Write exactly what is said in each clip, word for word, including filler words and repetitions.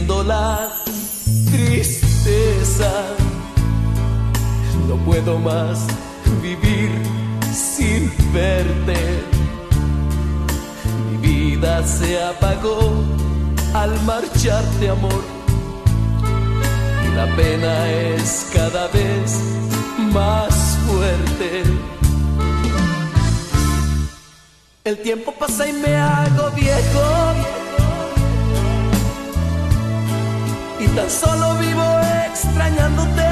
creciendo la tristeza. No puedo más vivir sin verte. Mi vida se apagó al marcharte, amor, y la pena es cada vez más fuerte. El tiempo pasa y me hago viejo, y tan solo vivo extrañándote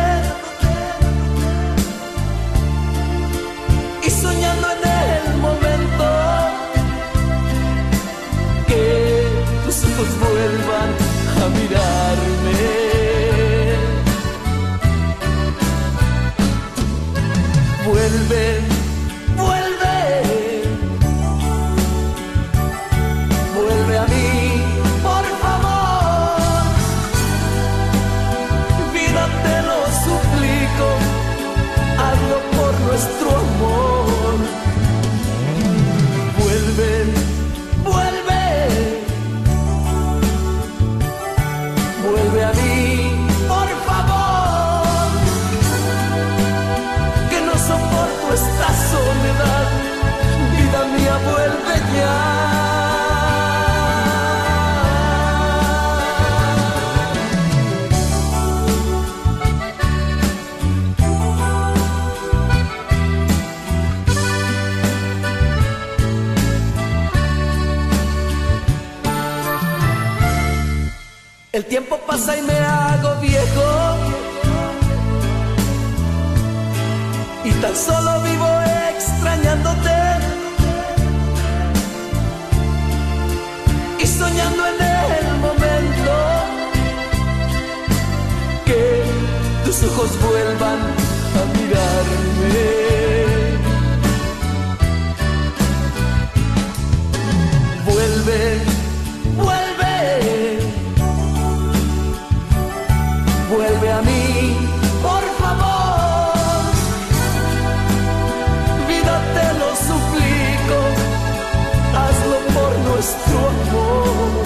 y soñando en el momento que tus ojos vuelvan a mirarme. Vuelve, vuelve, vuelve a mí, por favor. Vida, te lo suplico, hazlo por nuestro amor. Vuelve, vuelve, vuelve a mí, por favor, que no soporto esta soledad. Vida mía, vuelve ya. El tiempo pasa y me hago viejo, y tan solo vivo extrañándote y soñando en el momento que tus ojos vuelvan a mirarme. Vuelve, vuelve, vuelve a mí, por favor. Vida, te lo suplico, hazlo por nuestro amor.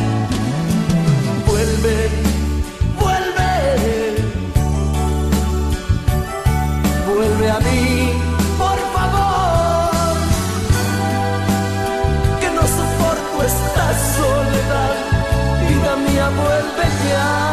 Vuelve, vuelve, vuelve a mí, por favor, que no soporto esta soledad. Vida mía, vuelve ya.